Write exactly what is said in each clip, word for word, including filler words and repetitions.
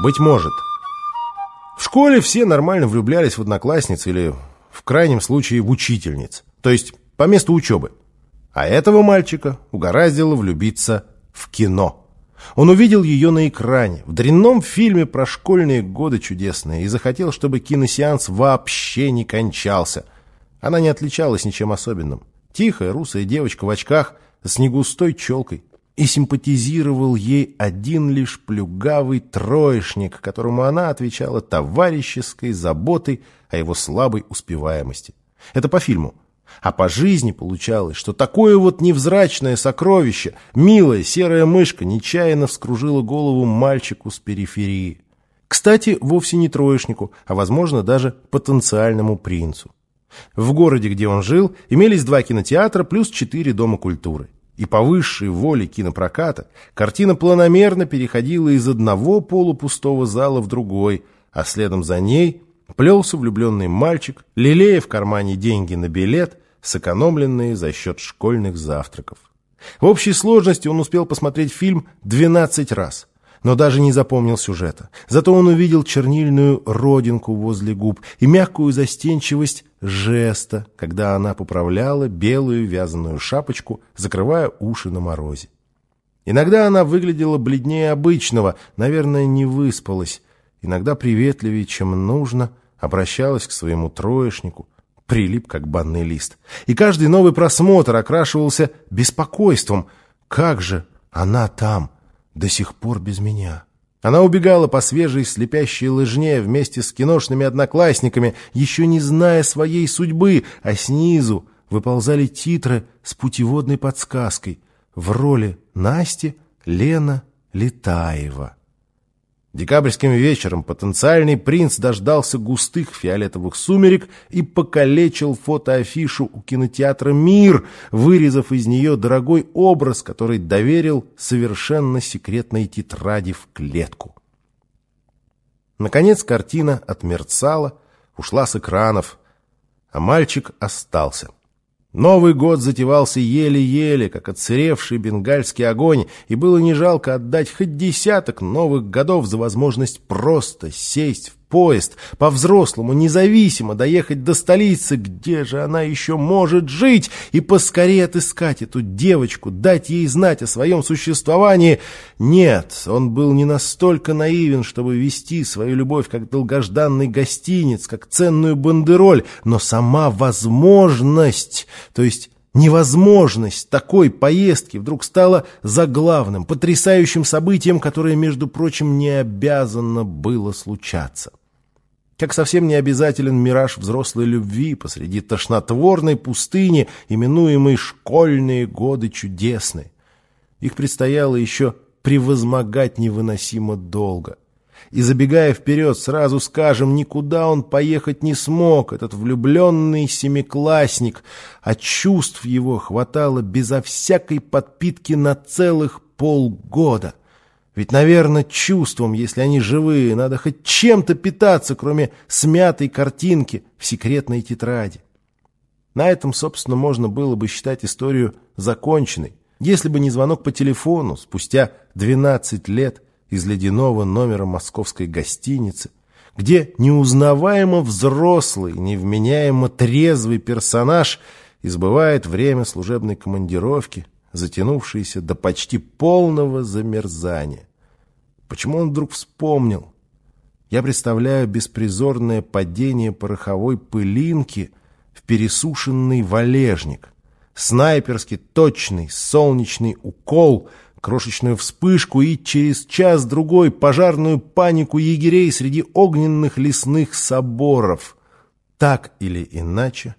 Быть может. В школе все нормально влюблялись в одноклассниц или, в крайнем случае, в учительниц, то есть по месту учебы. А этого мальчика угораздило влюбиться в кино. Он увидел ее на экране, в дрянном фильме про школьные годы чудесные, и захотел, чтобы киносеанс вообще не кончался. Она не отличалась ничем особенным. Тихая русая девочка в очках с негустой челкой. И симпатизировал ей один лишь плюгавый троечник, которому она отвечала товарищеской заботой о его слабой успеваемости. Это по фильму. А по жизни получалось, что такое вот невзрачное сокровище, милая серая мышка, нечаянно вскружила голову мальчику с периферии. Кстати, вовсе не троечнику, а, возможно, даже потенциальному принцу. В городе, где он жил, имелись два кинотеатра плюс четыре дома культуры. И по высшей воле кинопроката картина планомерно переходила из одного полупустого зала в другой, а следом за ней плелся влюбленный мальчик, лелея в кармане деньги на билет, сэкономленные за счет школьных завтраков. В общей сложности он успел посмотреть фильм двенадцать раз, но даже не запомнил сюжета. Зато он увидел чернильную родинку возле губ и мягкую застенчивость жеста, когда она поправляла белую вязаную шапочку, закрывая уши на морозе. Иногда она выглядела бледнее обычного, наверное, не выспалась, иногда приветливее, чем нужно, обращалась к своему троечнику, прилип как банный лист. И каждый новый просмотр окрашивался беспокойством. Как же она там, до сих пор без меня? Она убегала по свежей слепящей лыжне вместе с киношными одноклассниками, еще не зная своей судьбы, а снизу выползали титры с путеводной подсказкой. В роли Насти Лена Летаева. Декабрьским вечером потенциальный принц дождался густых фиолетовых сумерек и покалечил фотоафишу у кинотеатра «Мир», вырезав из нее дорогой образ, который доверил совершенно секретной тетради в клетку. Наконец картина отмерцала, ушла с экранов, а мальчик остался. Новый год затевался еле-еле, как отсыревший бенгальский огонь, и было не жалко отдать хоть десяток новых годов за возможность просто сесть в поезд, по-взрослому, независимо доехать до столицы, где же она еще может жить, и поскорее отыскать эту девочку, дать ей знать о своем существовании. Нет, он был не настолько наивен, чтобы вести свою любовь как долгожданный гостиниц, как ценную бандероль, но сама возможность, то есть невозможность такой поездки вдруг стала заглавным, потрясающим событием, которое, между прочим, не обязано было случаться. Как совсем не обязателен мираж взрослой любви посреди тошнотворной пустыни, именуемой «школьные годы чудесные». Их предстояло еще превозмогать невыносимо долго. И, забегая вперед, сразу скажем, никуда он поехать не смог, этот влюбленный семиклассник, а чувств его хватало безо всякой подпитки на целых полгода. Ведь, наверное, чувствам, если они живые, надо хоть чем-то питаться, кроме смятой картинки в секретной тетради. На этом, собственно, можно было бы считать историю законченной, если бы не звонок по телефону спустя двенадцать лет из ледяного номера московской гостиницы, где неузнаваемо взрослый, невменяемо трезвый персонаж избывает время служебной командировки, затянувшейся до почти полного замерзания. Почему он вдруг вспомнил? Я представляю беспризорное падение пороховой пылинки в пересушенный валежник, снайперски точный солнечный укол, крошечную вспышку и через час-другой пожарную панику егерей среди огненных лесных соборов. Так или иначе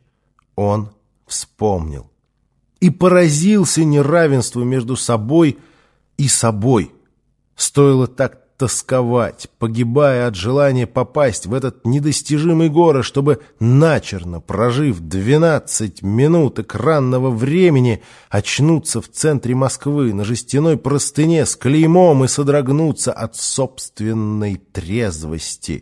он вспомнил и поразился неравенству между собой и собой. Стоило так тосковать, погибая от желания попасть в этот недостижимый город, чтобы, начерно прожив двенадцать минут экранного времени, очнуться в центре Москвы на жестяной простыне с клеймом и содрогнуться от собственной трезвости.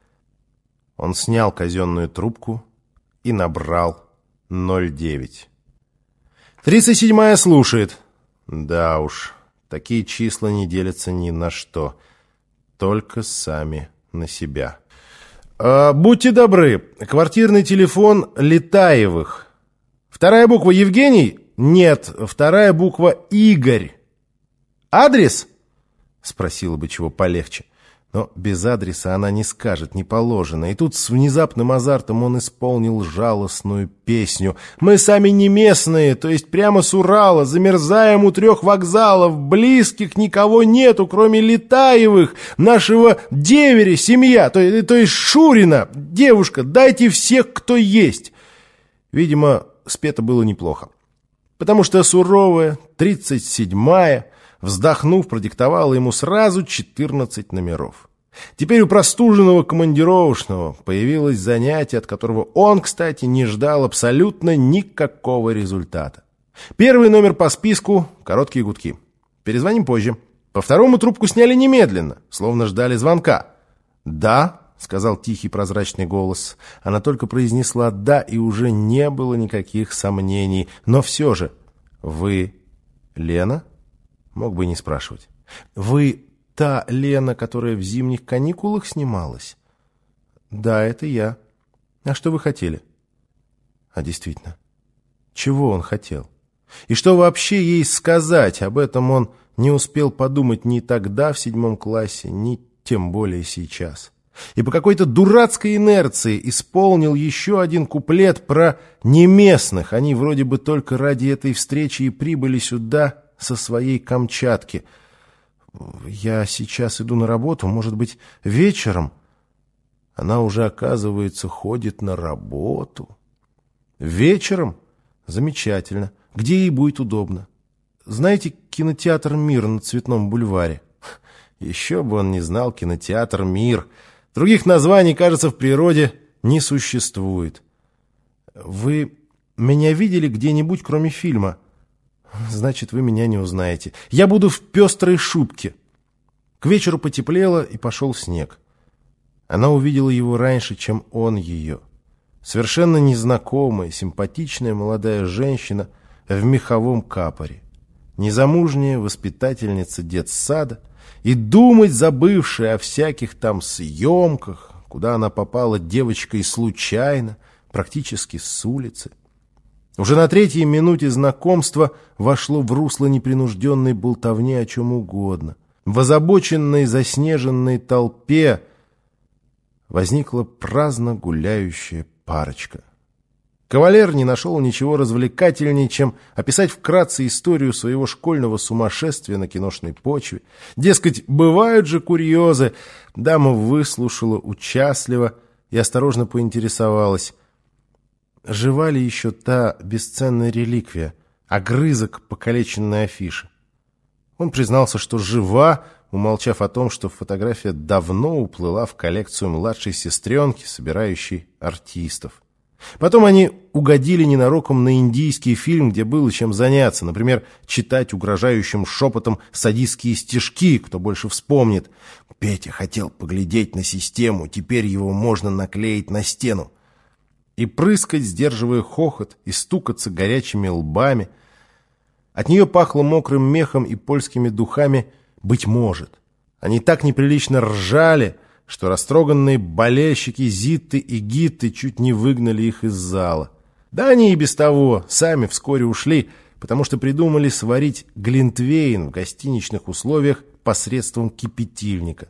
Он снял казенную трубку и набрал ноль девять. «Тридцать седьмая слушает». Да уж, такие числа не делятся ни на что. только сами на себя. А, будьте добры, квартирный телефон Летаевых. Вторая буква Евгений? Нет, вторая буква Игорь. Адрес? Спросила бы чего полегче. Но без адреса она не скажет, не положено. И тут с внезапным азартом он исполнил жалостную песню. «Мы сами не местные, то есть прямо с Урала, замерзаем у трех вокзалов, близких никого нету, кроме Летаевых, нашего деверя, семья, то, то есть Шурина. Девушка, дайте всех, кто есть». Видимо, спето было неплохо. Потому что суровая, тридцать седьмая, вздохнув, продиктовала ему сразу четырнадцать номеров. Теперь у простуженного командировочного появилось занятие, от которого он, кстати, не ждал абсолютно никакого результата. Первый номер по списку — короткие гудки. Перезвоним позже. По второму трубку сняли немедленно, словно ждали звонка. «Да», — сказал тихий прозрачный голос. Она только произнесла «да», и уже не было никаких сомнений. Но все же: «Вы Лена?» Мог бы и не спрашивать. «Вы та Лена, которая в зимних каникулах снималась?» «Да, это я. А что вы хотели?» А действительно, чего он хотел? И что вообще ей сказать? Об этом он не успел подумать ни тогда в седьмом классе, ни тем более сейчас. И по какой-то дурацкой инерции исполнил еще один куплет про неместных. Они вроде бы только ради этой встречи и прибыли сюда со своей Камчатки. «Я сейчас иду на работу, может быть, вечером?» Она уже, оказывается, ходит на работу. Вечером? Замечательно. Где ей будет удобно? Знаете кинотеатр «Мир» на Цветном бульваре? Еще бы он не знал кинотеатр «Мир». Других названий, кажется, в природе не существует. Вы меня видели где-нибудь, кроме фильма? Значит, вы меня не узнаете. Я буду в пестрой шубке. К вечеру потеплело, и пошел снег. Она увидела его раньше, чем он ее. Совершенно незнакомая, симпатичная молодая женщина в меховом капоре. Незамужняя воспитательница детсада и думать забывшая о всяких там съемках, куда она попала девочкой случайно, практически с улицы. Уже на третьей минуте знакомства вошло в русло непринужденной болтовни о чем угодно. В озабоченной заснеженной толпе возникла праздно гуляющая парочка. Кавалер не нашел ничего развлекательнее, чем описать вкратце историю своего школьного сумасшествия на киношной почве. Дескать, бывают же курьезы. Дама выслушала участливо и осторожно поинтересовалась: жива ли еще та бесценная реликвия, огрызок покалеченной афиши? Он признался, что жива, умолчав о том, что фотография давно уплыла в коллекцию младшей сестренки, собирающей артистов. Потом они угодили ненароком на индийский фильм, где было чем заняться, например, читать угрожающим шепотом садистские стишки, кто больше вспомнит. Петя хотел поглядеть на систему, теперь его можно наклеить на стену. И прыскать, сдерживая хохот, и стукаться горячими лбами. От нее пахло мокрым мехом и польскими духами, быть может. Они так неприлично ржали, что растроганные болельщики Зитты и Гитты чуть не выгнали их из зала. Да они и без того сами вскоре ушли, потому что придумали сварить глинтвейн в гостиничных условиях посредством кипятильника.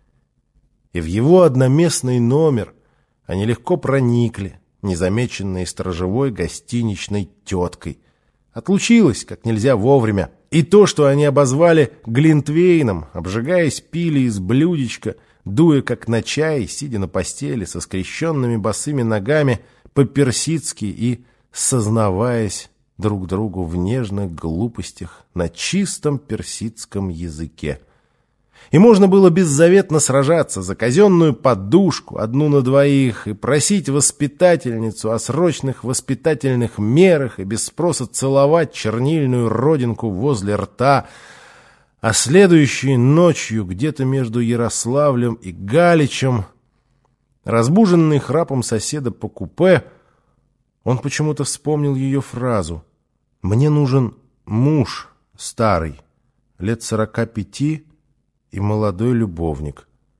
И в его одноместный номер они легко проникли, незамеченные сторожевой гостиничной теткой. Отлучилась как нельзя вовремя. И то, что они обозвали глинтвейном, обжигаясь, пили из блюдечка, дуя как на чай, сидя на постели со скрещенными босыми ногами по-персидски и сознаваясь друг другу в нежных глупостях на чистом персидском языке. И можно было беззаветно сражаться за казенную подушку, одну на двоих, и просить воспитательницу о срочных воспитательных мерах и без спроса целовать чернильную родинку возле рта. А следующей ночью где-то между Ярославлем и Галичем, разбуженный храпом соседа по купе, он почему-то вспомнил ее фразу: «Мне нужен муж старый, лет сорока пяти, и молодой любовник».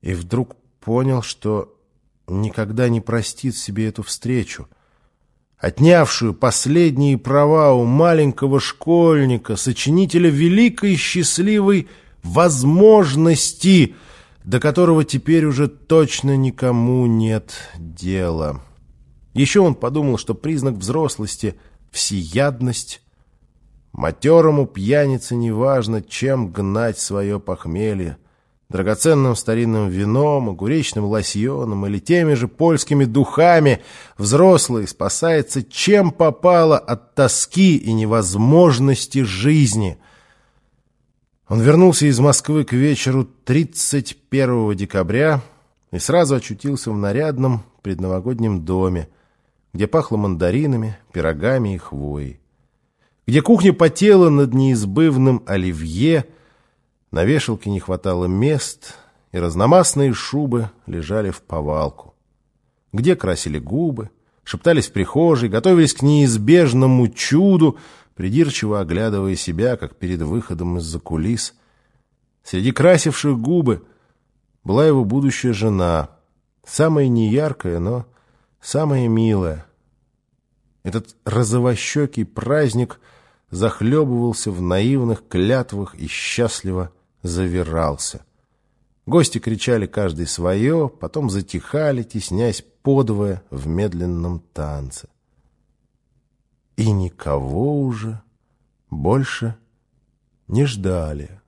и вдруг понял, что никогда не простит себе эту встречу, отнявшую последние права у маленького школьника, сочинителя великой счастливой возможности, до которого теперь уже точно никому нет дела. Еще он подумал, что признак взрослости — всеядность. Матерому пьянице неважно, чем гнать свое похмелье: драгоценным старинным вином, огуречным лосьоном или теми же польскими духами. Взрослый спасается чем попало от тоски и невозможности жизни. Он вернулся из Москвы к вечеру тридцать первого декабря и сразу очутился в нарядном предновогоднем доме, где пахло мандаринами, пирогами и хвоей, где кухня потела над неизбывным оливье, на вешалке не хватало мест, и разномастные шубы лежали в повалку, где красили губы, шептались в прихожей, готовились к неизбежному чуду, придирчиво оглядывая себя, как перед выходом из-за кулис. Среди красивших губы была его будущая жена, самая неяркая, но самая милая. Этот розовощекий праздник захлебывался в наивных клятвах и счастливо завирался. Гости кричали каждый свое, потом затихали, теснясь подвое в медленном танце. И никого уже больше не ждали.